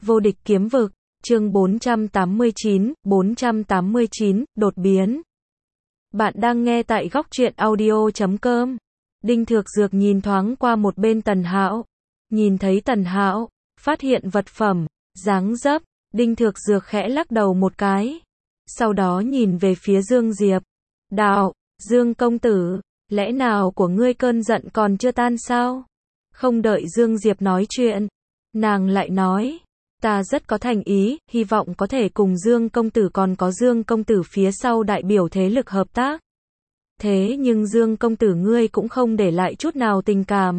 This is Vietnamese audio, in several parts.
Vô địch kiếm vực, chương 489, đột biến. Bạn đang nghe tại góc truyện audio.com. Đinh Thược Dược nhìn thoáng qua một bên Tần Hạo. Nhìn thấy Tần Hạo, phát hiện vật phẩm, dáng dấp, Đinh Thược Dược khẽ lắc đầu một cái. Sau đó nhìn về phía Dương Diệp. Đạo, Dương công tử, lẽ nào của ngươi cơn giận còn chưa tan sao? Không đợi Dương Diệp nói chuyện, nàng lại nói, ta rất có thành ý, hy vọng có thể cùng Dương công tử còn có Dương công tử phía sau đại biểu thế lực hợp tác. Thế nhưng Dương công tử ngươi cũng không để lại chút nào tình cảm.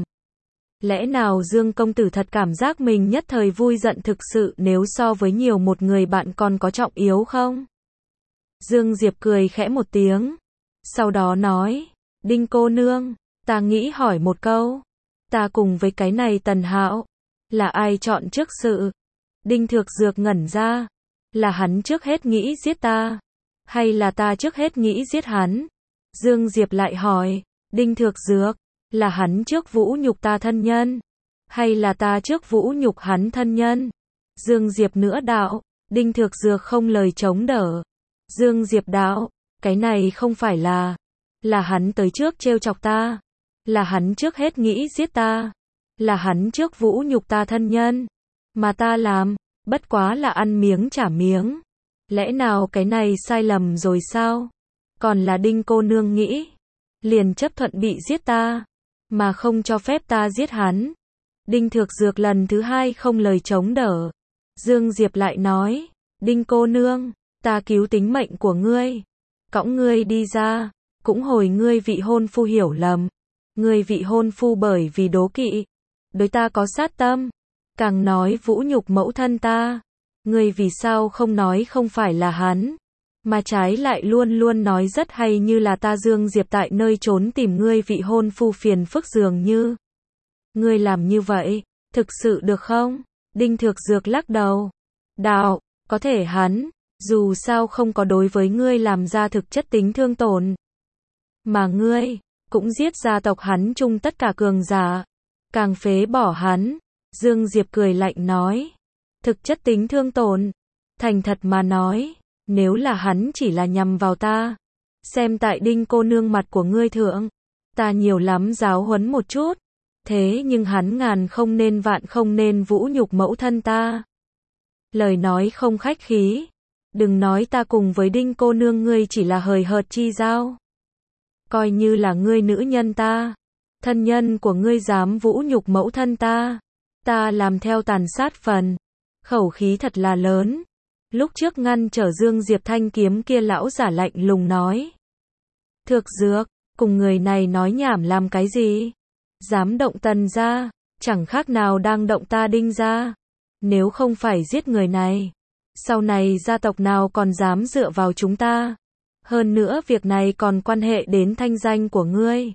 Lẽ nào Dương công tử thật cảm giác mình nhất thời vui giận thực sự nếu so với nhiều một người bạn còn có trọng yếu không? Dương Diệp cười khẽ một tiếng. Sau đó nói, Đinh cô nương, ta nghĩ hỏi một câu. Ta cùng với cái này Tần Hạo, là ai chọn trước sự? Đinh Thược Dược ngẩn ra. Là hắn trước hết nghĩ giết ta? Hay là ta trước hết nghĩ giết hắn? Dương Diệp lại hỏi, Đinh Thược Dược, là hắn trước vũ nhục ta thân nhân? Hay là ta trước vũ nhục hắn thân nhân? Dương Diệp nữa đạo, Đinh Thược Dược không lời chống đỡ. Dương Diệp đạo, cái này không phải là hắn tới trước trêu chọc ta. Là hắn trước hết nghĩ giết ta. Là hắn trước vũ nhục ta thân nhân. Mà ta làm, bất quá là ăn miếng trả miếng. Lẽ nào cái này sai lầm rồi sao? Còn là Đinh cô nương nghĩ, liền chấp thuận bị giết ta, mà không cho phép ta giết hắn. Đinh Thược Dược lần thứ hai không lời chống đỡ. Dương Diệp lại nói, Đinh cô nương, ta cứu tính mệnh của ngươi, cõng ngươi đi ra, cũng hồi ngươi vị hôn phu hiểu lầm. Ngươi vị hôn phu bởi vì đố kỵ, đối ta có sát tâm, càng nói vũ nhục mẫu thân ta. Ngươi vì sao không nói không phải là hắn, mà trái lại luôn luôn nói rất hay như là ta Dương Diệp tại nơi trốn tìm ngươi vị hôn phu phiền phức dường như. Ngươi làm như vậy, thực sự được không? Đinh Thược Dược lắc đầu. Đạo, có thể hắn, dù sao không có đối với ngươi làm ra thực chất tính thương tổn. Mà ngươi, cũng giết gia tộc hắn chung tất cả cường giả, càng phế bỏ hắn. Dương Diệp cười lạnh nói, thực chất tính thương tổn, thành thật mà nói, nếu là hắn chỉ là nhằm vào ta, xem tại Đinh cô nương mặt của ngươi thượng, ta nhiều lắm giáo huấn một chút, thế nhưng hắn ngàn không nên vạn không nên vũ nhục mẫu thân ta. Lời nói không khách khí, đừng nói ta cùng với Đinh cô nương ngươi chỉ là hời hợt chi giao. Coi như là ngươi nữ nhân ta, thân nhân của ngươi dám vũ nhục mẫu thân ta, ta làm theo tàn sát phần. Khẩu khí thật là lớn. Lúc trước ngăn trở Dương Diệp thanh kiếm kia lão giả lạnh lùng nói. Thược Dược, cùng người này nói nhảm làm cái gì? Dám động Tần gia, chẳng khác nào đang động ta Đinh gia. Nếu không phải giết người này, sau này gia tộc nào còn dám dựa vào chúng ta? Hơn nữa việc này còn quan hệ đến thanh danh của ngươi.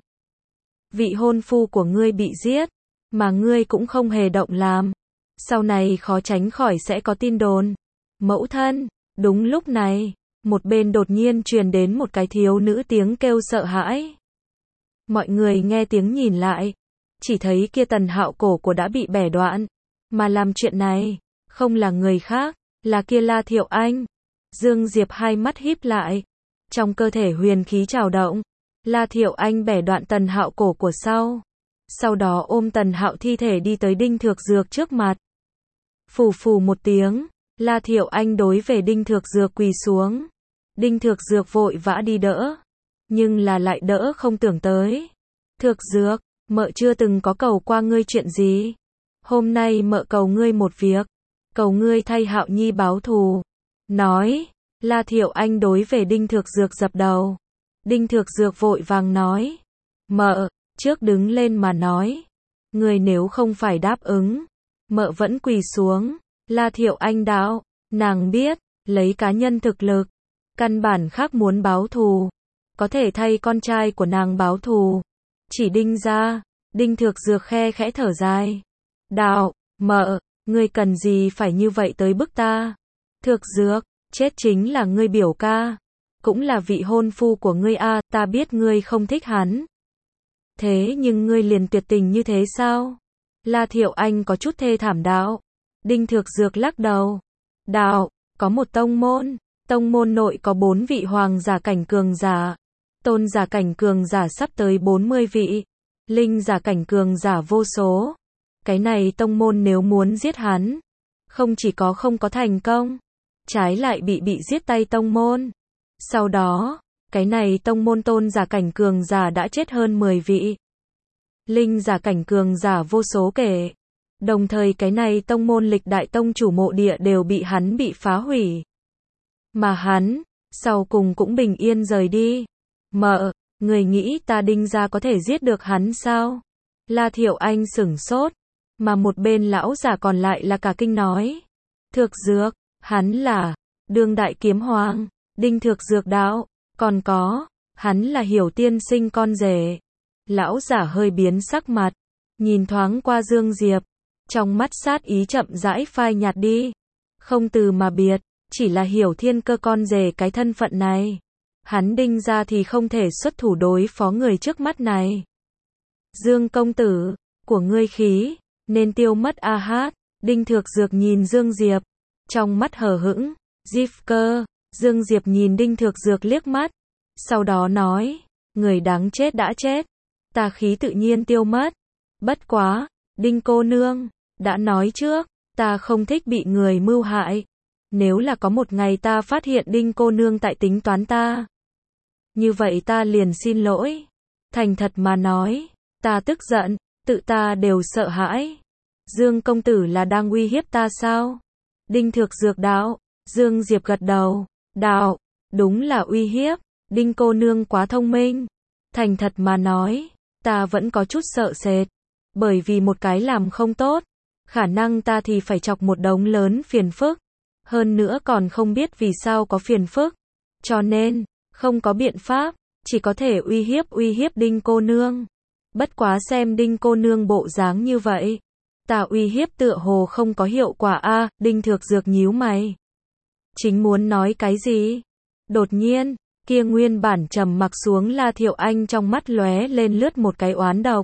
Vị hôn phu của ngươi bị giết, mà ngươi cũng không hề động làm. Sau này khó tránh khỏi sẽ có tin đồn. Mẫu thân, đúng lúc này, một bên đột nhiên truyền đến một cái thiếu nữ tiếng kêu sợ hãi. Mọi người nghe tiếng nhìn lại, chỉ thấy kia Tần Hạo cổ của đã bị bẻ đoạn, mà làm chuyện này, không là người khác, là kia La Thiệu Anh. Dương Diệp hai mắt híp lại, trong cơ thể huyền khí trào động, La Thiệu Anh bẻ đoạn Tần Hạo cổ của sau đó ôm Tần Hạo thi thể đi tới Đinh Thược Dược trước mặt. Phù phù một tiếng, La Thiệu Anh đối về Đinh Thược Dược quỳ xuống. Đinh Thược Dược vội vã đi đỡ, nhưng là lại đỡ không tưởng tới. Thược Dược, mợ chưa từng có cầu qua ngươi chuyện gì. Hôm nay mợ cầu ngươi một việc, cầu ngươi thay Hạo Nhi báo thù. Nói, La Thiệu Anh đối về Đinh Thược Dược dập đầu. Đinh Thược Dược vội vàng nói, mợ, trước đứng lên mà nói. Ngươi nếu không phải đáp ứng, mợ vẫn quỳ xuống. La Thiệu Anh đạo, nàng biết, lấy cá nhân thực lực, căn bản khác muốn báo thù, có thể thay con trai của nàng báo thù. Chỉ Đinh ra, Đinh Thược Dược khe khẽ thở dài. Đạo, mợ, ngươi cần gì phải như vậy tới bức ta? Thược Dược, chết chính là ngươi biểu ca, cũng là vị hôn phu của ngươi a, ta biết ngươi không thích hắn. Thế nhưng ngươi liền tuyệt tình như thế sao? La Thiệu Anh có chút thê thảm đạo. Đinh Thược Dược lắc đầu. Đạo, có một tông môn nội có 4 vị hoàng giả cảnh cường giả. Tôn giả cảnh cường giả sắp tới 40 vị. Linh giả cảnh cường giả vô số. Cái này tông môn nếu muốn giết hắn, không chỉ có không có thành công, trái lại bị giết tay tông môn. Sau đó, cái này tông môn tôn giả cảnh cường giả đã chết hơn 10 vị. Linh giả cảnh cường giả vô số kể. Đồng thời cái này tông môn lịch đại tông chủ mộ địa đều bị hắn bị phá hủy. Mà hắn, sau cùng cũng bình yên rời đi. Mợ, người nghĩ ta Đinh gia có thể giết được hắn sao? La Thiệu Anh sửng sốt, mà một bên lão giả còn lại là cả kinh nói. Thược Dược, hắn là đương đại kiếm hoàng. Đinh Thược Dược đạo, còn có, hắn là Hiểu tiên sinh con rể. Lão giả hơi biến sắc mặt, nhìn thoáng qua Dương Diệp, trong mắt sát ý chậm rãi phai nhạt đi. Không từ mà biệt, chỉ là Hiểu Thiên Cơ con rể cái thân phận này. Hắn Đinh gia thì không thể xuất thủ đối phó người trước mắt này. Dương công tử, của ngươi khí, nên tiêu mất a hát. Đinh Thược Dược nhìn Dương Diệp, trong mắt hờ hững. Diệp cơ, Dương Diệp nhìn Đinh Thược Dược liếc mắt, sau đó nói, người đáng chết đã chết, ta khí tự nhiên tiêu mất. Bất quá, Đinh cô nương, đã nói trước, ta không thích bị người mưu hại. Nếu là có một ngày ta phát hiện Đinh cô nương tại tính toán ta, như vậy ta liền xin lỗi. Thành thật mà nói, ta tức giận, tự ta đều sợ hãi. Dương công tử là đang uy hiếp ta sao? Đinh Thược Dược đạo. Dương Diệp gật đầu, đạo, đúng là uy hiếp. Đinh cô nương quá thông minh. Thành thật mà nói, ta vẫn có chút sợ sệt. Bởi vì một cái làm không tốt, khả năng ta thì phải chọc một đống lớn phiền phức. Hơn nữa còn không biết vì sao có phiền phức. Cho nên, không có biện pháp, chỉ có thể uy hiếp Đinh cô nương. Bất quá xem Đinh cô nương bộ dáng như vậy, ta uy hiếp tựa hồ không có hiệu quả a. Đinh Thược Dược nhíu mày. Chính muốn nói cái gì? Đột nhiên, kia nguyên bản trầm mặc xuống La Thiệu Anh trong mắt lóe lên lướt một cái oán độc.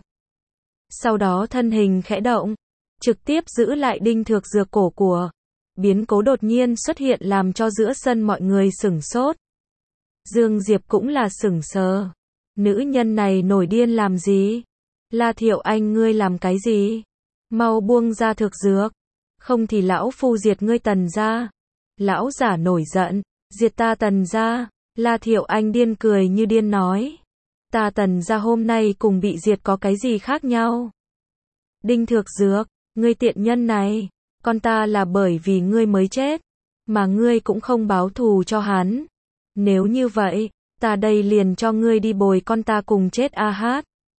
Sau đó thân hình khẽ động, trực tiếp giữ lại Đinh Thược Dược cổ của. Biến cố đột nhiên xuất hiện làm cho giữa sân mọi người sửng sốt. Dương Diệp cũng là sửng sờ. Nữ nhân này nổi điên làm gì? La Thiệu Anh ngươi làm cái gì? Mau buông ra Thược Dược. Không thì lão phu diệt ngươi Tần gia. Lão giả nổi giận. Diệt ta Tần gia. La Thiệu Anh điên cười như điên nói. Ta Tần gia hôm nay cùng bị diệt có cái gì khác nhau? Đinh Thược Dược, ngươi tiện nhân này. Con ta là bởi vì ngươi mới chết. Mà ngươi cũng không báo thù cho hắn. Nếu như vậy, ta đây liền cho ngươi đi bồi con ta cùng chết a hát.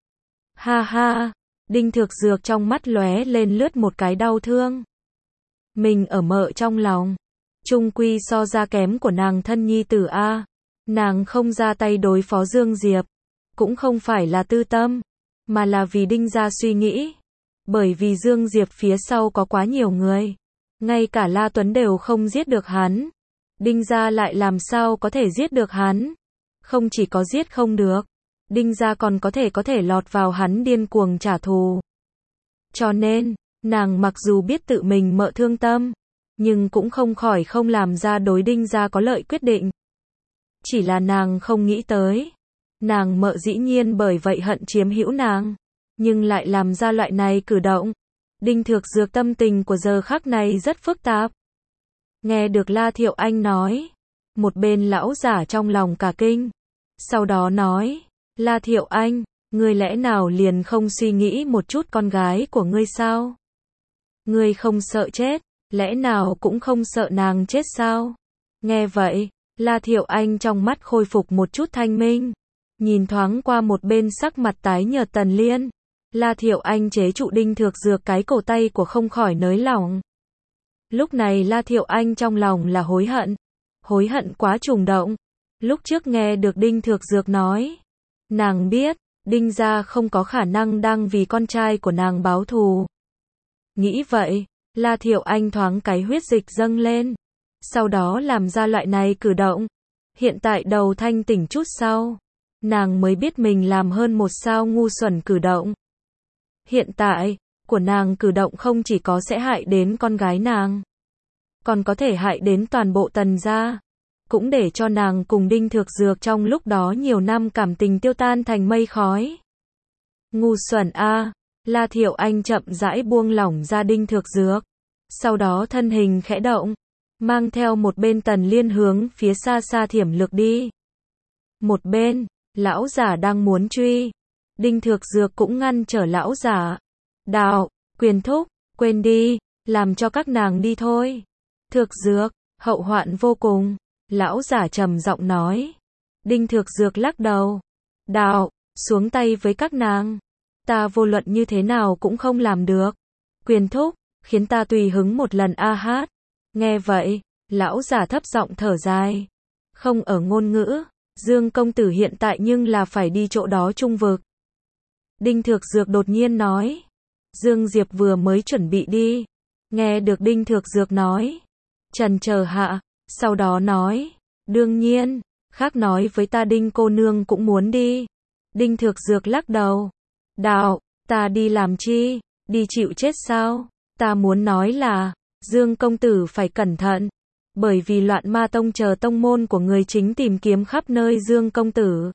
Ha ha, Đinh Thược Dược trong mắt lóe lên lướt một cái đau thương. Mình ở mợ trong lòng, chung quy so ra kém của nàng thân nhi tử a. Nàng không ra tay đối phó Dương Diệp, cũng không phải là tư tâm, mà là vì Đinh gia suy nghĩ. Bởi vì Dương Diệp phía sau có quá nhiều người, ngay cả La Tuấn đều không giết được hắn. Đinh gia lại làm sao có thể giết được hắn? Không chỉ có giết không được, Đinh gia còn có thể lọt vào hắn điên cuồng trả thù. Cho nên, nàng mặc dù biết tự mình mợ thương tâm, nhưng cũng không khỏi không làm ra đối Đinh gia có lợi quyết định. Chỉ là nàng không nghĩ tới, nàng mợ dĩ nhiên bởi vậy hận chiếm hữu nàng, nhưng lại làm ra loại này cử động. Đinh Thược Dược tâm tình của giờ khắc này rất phức tạp. Nghe được La Thiệu Anh nói, một bên lão giả trong lòng cả kinh. Sau đó nói, La Thiệu Anh, ngươi lẽ nào liền không suy nghĩ một chút con gái của ngươi sao? Ngươi không sợ chết, lẽ nào cũng không sợ nàng chết sao? Nghe vậy, La Thiệu Anh trong mắt khôi phục một chút thanh minh. Nhìn thoáng qua một bên sắc mặt tái nhợt Tần Liên. La Thiệu Anh chế trụ Đinh Thược Dược cái cổ tay của không khỏi nới lỏng. Lúc này La Thiệu Anh trong lòng là hối hận quá trùng động. Lúc trước nghe được Đinh Thược Dược nói, nàng biết, Đinh gia không có khả năng đang vì con trai của nàng báo thù. Nghĩ vậy, La Thiệu Anh thoáng cái huyết dịch dâng lên, sau đó làm ra loại này cử động. Hiện tại đầu thanh tỉnh chút sau, nàng mới biết mình làm hơn một sao ngu xuẩn cử động. Hiện tại, của nàng cử động không chỉ có sẽ hại đến con gái nàng, còn có thể hại đến toàn bộ Tần gia, cũng để cho nàng cùng Đinh Thược Dược trong lúc đó nhiều năm cảm tình tiêu tan thành mây khói. Ngu xuẩn a, La Thiệu Anh chậm rãi buông lỏng ra Đinh Thược Dược, sau đó thân hình khẽ động, mang theo một bên Tần Liên hướng phía xa xa thiểm lược đi. Một bên, lão giả đang muốn truy, Đinh Thược Dược cũng ngăn trở lão giả. Đạo, Quyền thúc, quên đi, làm cho các nàng đi thôi. Thược Dược, hậu hoạn vô cùng, lão giả trầm giọng nói. Đinh Thược Dược lắc đầu. Đạo, xuống tay với các nàng. Ta vô luận như thế nào cũng không làm được. Quyền thúc, khiến ta tùy hứng một lần a hát. Nghe vậy, lão giả thấp giọng thở dài. Không ở ngôn ngữ, Dương công tử hiện tại nhưng là phải đi chỗ đó trung vực. Đinh Thược Dược đột nhiên nói. Dương Diệp vừa mới chuẩn bị đi. Nghe được Đinh Thược Dược nói. Trần chờ hạ, sau đó nói. Đương nhiên, khác nói với ta Đinh cô nương cũng muốn đi. Đinh Thược Dược lắc đầu. Đạo, ta đi làm chi, đi chịu chết sao? Ta muốn nói là, Dương công tử phải cẩn thận. Bởi vì Loạn Ma Tông chờ tông môn của người chính tìm kiếm khắp nơi Dương công tử.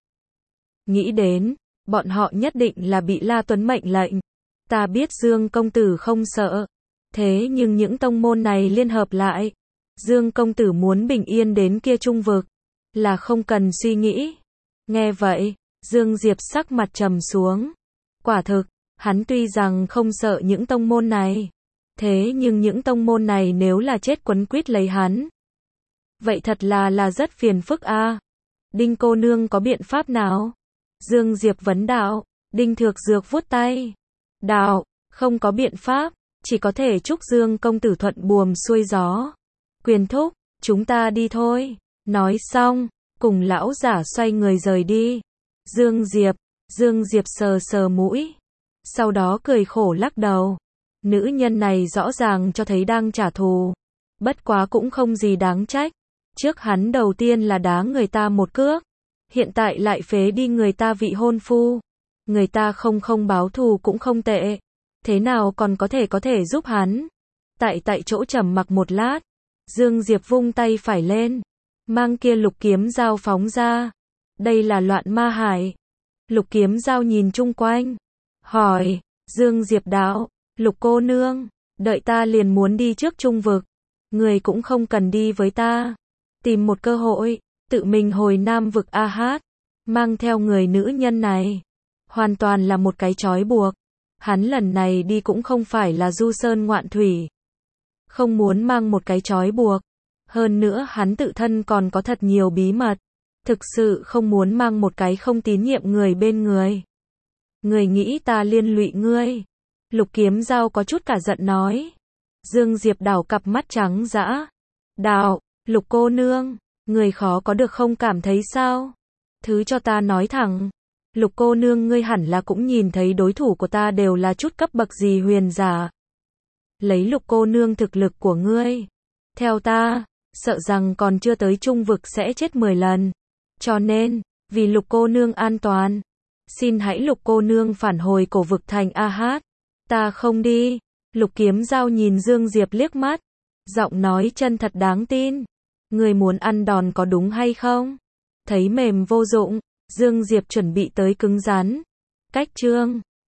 Nghĩ đến, bọn họ nhất định là bị La Tuấn mệnh lệnh. Ta biết Dương công tử không sợ. Thế nhưng những tông môn này liên hợp lại. Dương công tử muốn bình yên đến kia trung vực. Là không cần suy nghĩ. Nghe vậy, Dương Diệp sắc mặt trầm xuống. Quả thực, hắn tuy rằng không sợ những tông môn này. Thế nhưng những tông môn này nếu là chết quấn quýt lấy hắn. Vậy thật là rất phiền phức a. Đinh cô nương có biện pháp nào? Dương Diệp vấn đạo. Đinh Thược Dược vuốt tay. Đạo, không có biện pháp, chỉ có thể chúc Dương công tử thuận buồm xuôi gió. Quyền thúc, chúng ta đi thôi. Nói xong, cùng lão giả xoay người rời đi. Dương Diệp sờ sờ mũi. Sau đó cười khổ lắc đầu. Nữ nhân này rõ ràng cho thấy đang trả thù. Bất quá cũng không gì đáng trách. Trước hắn đầu tiên là đá người ta một cước. Hiện tại lại phế đi người ta vị hôn phu. Người ta không báo thù cũng không tệ. Thế nào còn có thể giúp hắn. Tại chỗ trầm mặc một lát. Dương Diệp vung tay phải lên. Mang kia lục kiếm dao phóng ra. Đây là Loạn Ma Hải. Lục kiếm dao nhìn chung quanh. Hỏi, Dương Diệp đạo, Lục cô nương, đợi ta liền muốn đi trước trung vực. Người cũng không cần đi với ta. Tìm một cơ hội, tự mình hồi Nam vực a hát. Mang theo người nữ nhân này. Hoàn toàn là một cái trói buộc. Hắn lần này đi cũng không phải là du sơn ngoạn thủy. Không muốn mang một cái trói buộc. Hơn nữa hắn tự thân còn có thật nhiều bí mật. Thực sự không muốn mang một cái không tín nhiệm người bên người. Người nghĩ ta liên lụy ngươi. Lục kiếm dao có chút cả giận nói. Dương Diệp đảo cặp mắt trắng dã. Đạo, Lục cô nương, người khó có được không cảm thấy sao? Thứ cho ta nói thẳng. Lục cô nương ngươi hẳn là cũng nhìn thấy đối thủ của ta đều là chút cấp bậc gì huyền giả. Lấy Lục cô nương thực lực của ngươi. Theo ta, sợ rằng còn chưa tới trung vực sẽ chết 10 lần. Cho nên, vì Lục cô nương an toàn. Xin hãy Lục cô nương phản hồi cổ vực thành a hát. Ta không đi. Lục kiếm dao nhìn Dương Diệp liếc mắt. Giọng nói chân thật đáng tin. Người muốn ăn đòn có đúng hay không? Thấy mềm vô dụng. Dương Diệp chuẩn bị tới cứng rắn. Cách chương